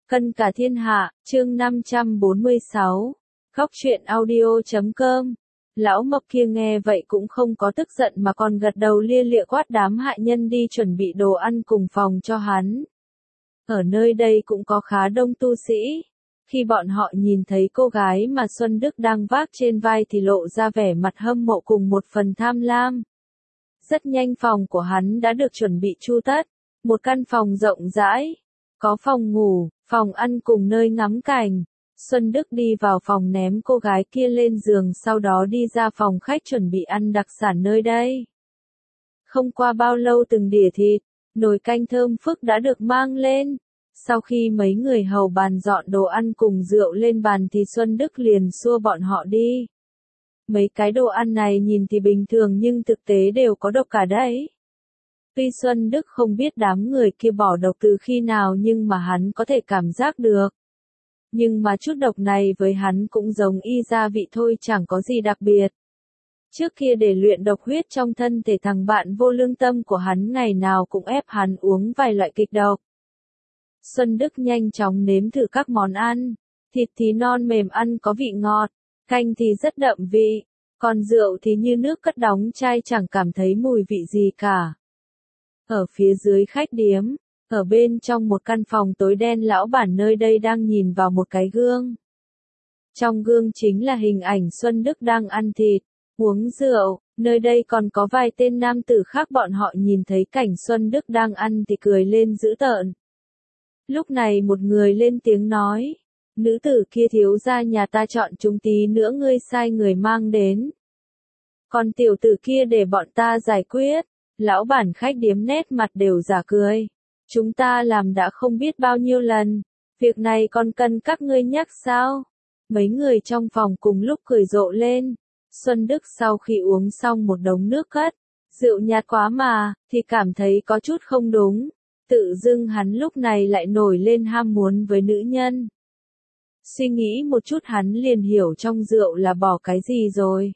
Cân cả thiên hạ, chương 546. Khóc chuyện audio.com. Lão mập kia nghe vậy cũng không có tức giận mà còn gật đầu lia lịa quát đám hạ nhân đi chuẩn bị đồ ăn cùng phòng cho hắn. Ở nơi đây cũng có khá đông tu sĩ. Khi bọn họ nhìn thấy cô gái mà Xuân Đức đang vác trên vai thì lộ ra vẻ mặt hâm mộ cùng một phần tham lam. Rất nhanh phòng của hắn đã được chuẩn bị chu tất. Một căn phòng rộng rãi. Có phòng ngủ, phòng ăn cùng nơi ngắm cảnh. Xuân Đức đi vào phòng ném cô gái kia lên giường sau đó đi ra phòng khách chuẩn bị ăn đặc sản nơi đây. Không qua bao lâu từng đĩa thịt, nồi canh thơm phức đã được mang lên. Sau khi mấy người hầu bàn dọn đồ ăn cùng rượu lên bàn thì Xuân Đức liền xua bọn họ đi. Mấy cái đồ ăn này nhìn thì bình thường nhưng thực tế đều có độc cả đấy. Tuy Xuân Đức không biết đám người kia bỏ độc từ khi nào nhưng mà hắn có thể cảm giác được. Nhưng mà chút độc này với hắn cũng giống y gia vị thôi, chẳng có gì đặc biệt. Trước kia để luyện độc huyết trong thân thể thằng bạn vô lương tâm của hắn ngày nào cũng ép hắn uống vài loại kịch độc. Xuân Đức nhanh chóng nếm thử các món ăn. Thịt thì non mềm ăn có vị ngọt, canh thì rất đậm vị, còn rượu thì như nước cất đóng chai chẳng cảm thấy mùi vị gì cả. Ở phía dưới khách điếm, ở bên trong một căn phòng tối đen, lão bản nơi đây đang nhìn vào một cái gương. Trong gương chính là hình ảnh Xuân Đức đang ăn thịt, uống rượu, nơi đây còn có vài tên nam tử khác, bọn họ nhìn thấy cảnh Xuân Đức đang ăn thì cười lên dữ tợn. Lúc này một người lên tiếng nói, nữ tử kia, thiếu gia nhà ta chọn chúng tí nữa ngươi sai người mang đến. Còn tiểu tử kia để bọn ta giải quyết. Lão bản khách điếm nét mặt đều giả cười. Chúng ta làm đã không biết bao nhiêu lần. Việc này còn cần các ngươi nhắc sao? Mấy người trong phòng cùng lúc cười rộ lên. Xuân Đức sau khi uống xong một đống nước cất, rượu nhạt quá mà, thì cảm thấy có chút không đúng. Tự dưng hắn lúc này lại nổi lên ham muốn với nữ nhân. Suy nghĩ một chút hắn liền hiểu trong rượu là bỏ cái gì rồi.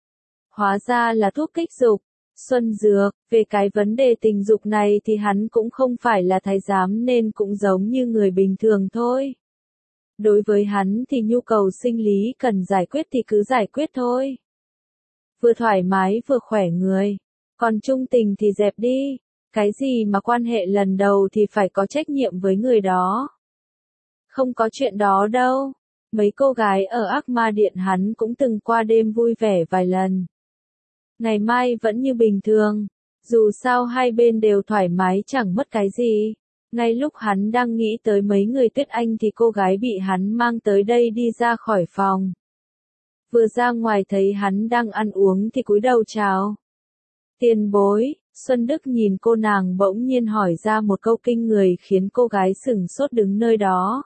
Hóa ra là thuốc kích dục. Xuân Dược, về cái vấn đề tình dục này thì hắn cũng không phải là thái giám nên cũng giống như người bình thường thôi. Đối với hắn thì nhu cầu sinh lý cần giải quyết thì cứ giải quyết thôi. Vừa thoải mái vừa khỏe người. Còn chung tình thì dẹp đi. Cái gì mà quan hệ lần đầu thì phải có trách nhiệm với người đó. Không có chuyện đó đâu. Mấy cô gái ở Ác Ma Điện hắn cũng từng qua đêm vui vẻ vài lần. Ngày mai vẫn như bình thường, dù sao hai bên đều thoải mái chẳng mất cái gì. Ngay lúc hắn đang nghĩ tới mấy người Tuyết Anh thì cô gái bị hắn mang tới đây đi ra khỏi phòng. Vừa ra ngoài thấy hắn đang ăn uống thì cúi đầu chào. Tiền bối. Xuân Đức nhìn cô nàng bỗng nhiên hỏi ra một câu kinh người khiến cô gái sửng sốt đứng nơi đó.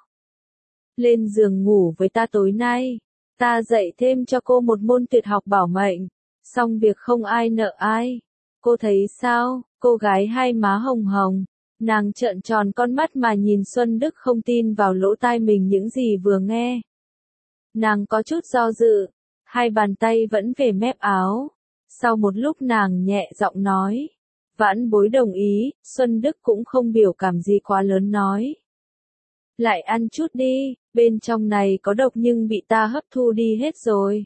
Lên giường ngủ với ta tối nay, ta dạy thêm cho cô một môn tuyệt học bảo mệnh. Xong việc không ai nợ ai. Cô thấy sao? Cô gái hai má hồng hồng. Nàng trợn tròn con mắt mà nhìn Xuân Đức không tin vào lỗ tai mình những gì vừa nghe. Nàng có chút do dự. Hai bàn tay vẫn về mép áo. Sau một lúc nàng nhẹ giọng nói. Vãn bối đồng ý. Xuân Đức cũng không biểu cảm gì quá lớn nói. Lại ăn chút đi. Bên trong này có độc nhưng bị ta hấp thu đi hết rồi.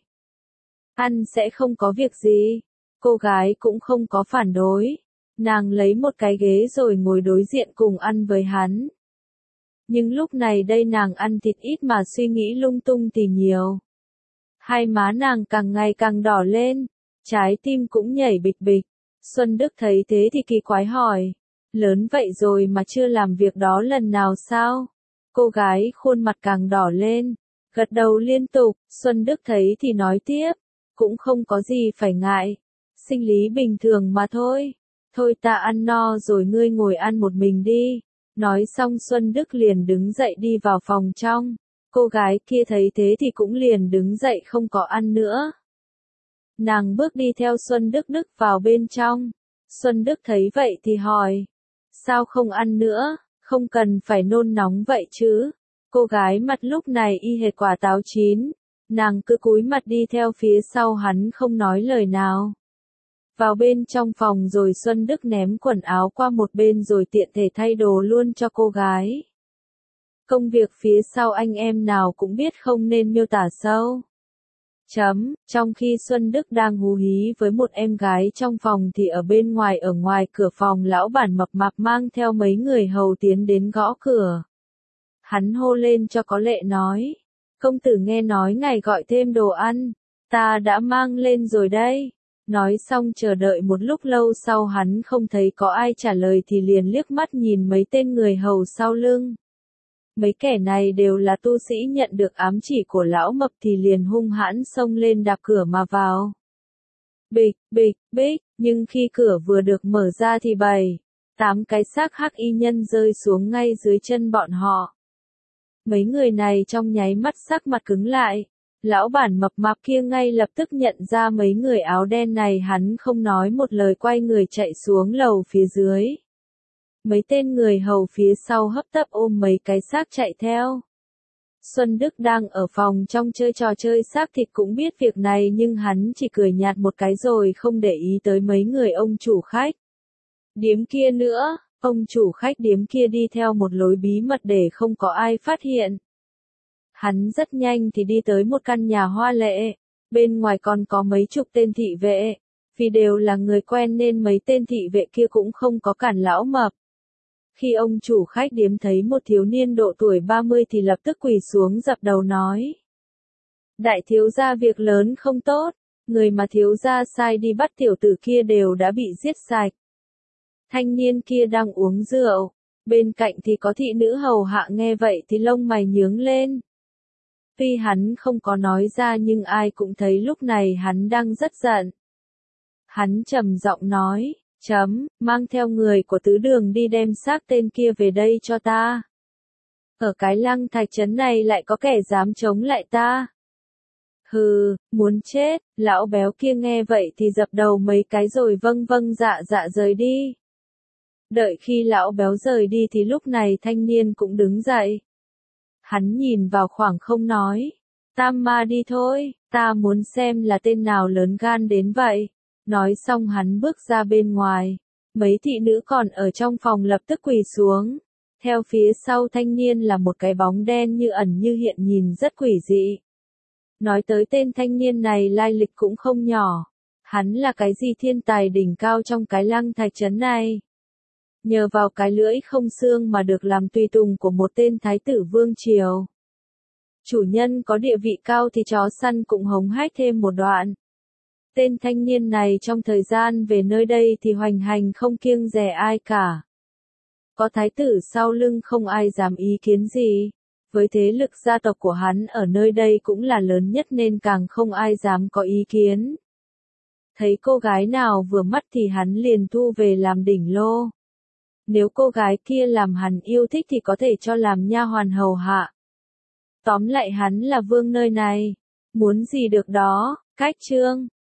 Ăn sẽ không có việc gì. Cô gái cũng không có phản đối. Nàng lấy một cái ghế rồi ngồi đối diện cùng ăn với hắn. Nhưng lúc này đây nàng ăn thịt ít mà suy nghĩ lung tung thì nhiều. Hai má nàng càng ngày càng đỏ lên. Trái tim cũng nhảy bịch bịch. Xuân Đức thấy thế thì kỳ quái hỏi. Lớn vậy rồi mà chưa làm việc đó lần nào sao? Cô gái khuôn mặt càng đỏ lên. Gật đầu liên tục. Xuân Đức thấy thì nói tiếp. Cũng không có gì phải ngại. Sinh lý bình thường mà thôi. Thôi ta ăn no rồi ngươi ngồi ăn một mình đi. Nói xong Xuân Đức liền đứng dậy đi vào phòng trong. Cô gái kia thấy thế thì cũng liền đứng dậy không có ăn nữa. Nàng bước đi theo Xuân Đức vào bên trong. Xuân Đức thấy vậy thì hỏi. Sao không ăn nữa? Không cần phải nôn nóng vậy chứ. Cô gái mặt lúc này y hệt quả táo chín. Nàng cứ cúi mặt đi theo phía sau hắn không nói lời nào. Vào bên trong phòng rồi Xuân Đức ném quần áo qua một bên rồi tiện thể thay đồ luôn cho cô gái. Công việc phía sau anh em nào cũng biết không nên miêu tả sâu. Trong khi Xuân Đức đang hú hí với một em gái trong phòng thì ở bên ngoài, ở ngoài cửa phòng, lão bản mập mạp mang theo mấy người hầu tiến đến gõ cửa. Hắn hô lên cho có lệ nói, công tử nghe nói ngài gọi thêm đồ ăn, ta đã mang lên rồi đây. Nói xong chờ đợi một lúc lâu sau hắn không thấy có ai trả lời thì liền liếc mắt nhìn mấy tên người hầu sau lưng. Mấy kẻ này đều là tu sĩ nhận được ám chỉ của lão mập thì liền hung hãn xông lên đạp cửa mà vào. Bịch, bịch, bịch, nhưng khi cửa vừa được mở ra thì 7-8 cái xác hắc y nhân rơi xuống ngay dưới chân bọn họ. Mấy người này trong nháy mắt sắc mặt cứng lại. Lão bản mập mạp kia ngay lập tức nhận ra mấy người áo đen này, hắn không nói một lời quay người chạy xuống lầu phía dưới. Mấy tên người hầu phía sau hấp tấp ôm mấy cái xác chạy theo. Xuân Đức đang ở phòng trong chơi trò chơi xác thịt cũng biết việc này nhưng hắn chỉ cười nhạt một cái rồi không để ý tới mấy người ông chủ khách điếm kia nữa. Ông chủ khách điếm kia đi theo một lối bí mật để không có ai phát hiện. Hắn rất nhanh thì đi tới một căn nhà hoa lệ, bên ngoài còn có mấy chục tên thị vệ, vì đều là người quen nên mấy tên thị vệ kia cũng không có cản lão mập. Khi ông chủ khách điếm thấy một thiếu niên độ tuổi 30 thì lập tức quỳ xuống dập đầu nói. Đại thiếu gia, việc lớn không tốt, người mà thiếu gia sai đi bắt tiểu tử kia đều đã bị giết sạch. Thanh niên kia đang uống rượu, bên cạnh thì có thị nữ hầu hạ nghe vậy thì lông mày nhướng lên. Tuy hắn không có nói ra nhưng ai cũng thấy lúc này hắn đang rất giận. Hắn trầm giọng nói, mang theo người của tứ đường đi đem xác tên kia về đây cho ta. Ở cái Lăng Thạch trấn này lại có kẻ dám chống lại ta. Hừ, muốn chết, lão béo kia nghe vậy thì dập đầu mấy cái rồi vâng vâng dạ dạ rời đi. Đợi khi lão béo rời đi thì lúc này thanh niên cũng đứng dậy. Hắn nhìn vào khoảng không nói, Tam ma đi thôi, ta muốn xem là tên nào lớn gan đến vậy. Nói xong hắn bước ra bên ngoài, mấy thị nữ còn ở trong phòng lập tức quỳ xuống. Theo phía sau thanh niên là một cái bóng đen như ẩn như hiện nhìn rất quỷ dị. Nói tới tên thanh niên này lai lịch cũng không nhỏ, hắn là cái gì thiên tài đỉnh cao trong cái Lăng Thạch trấn này. Nhờ vào cái lưỡi không xương mà được làm tùy tùng của một tên thái tử vương triều. Chủ nhân có địa vị cao thì chó săn cũng hống hách thêm một đoạn. Tên thanh niên này trong thời gian về nơi đây thì hoành hành không kiêng dè ai cả. Có thái tử sau lưng không ai dám ý kiến gì. Với thế lực gia tộc của hắn ở nơi đây cũng là lớn nhất nên càng không ai dám có ý kiến. Thấy cô gái nào vừa mắt thì hắn liền thu về làm đỉnh lô. Nếu cô gái kia làm hắn yêu thích thì có thể cho làm nha hoàn hầu hạ. Tóm lại hắn là vương nơi này. Muốn gì được đó, cách chương.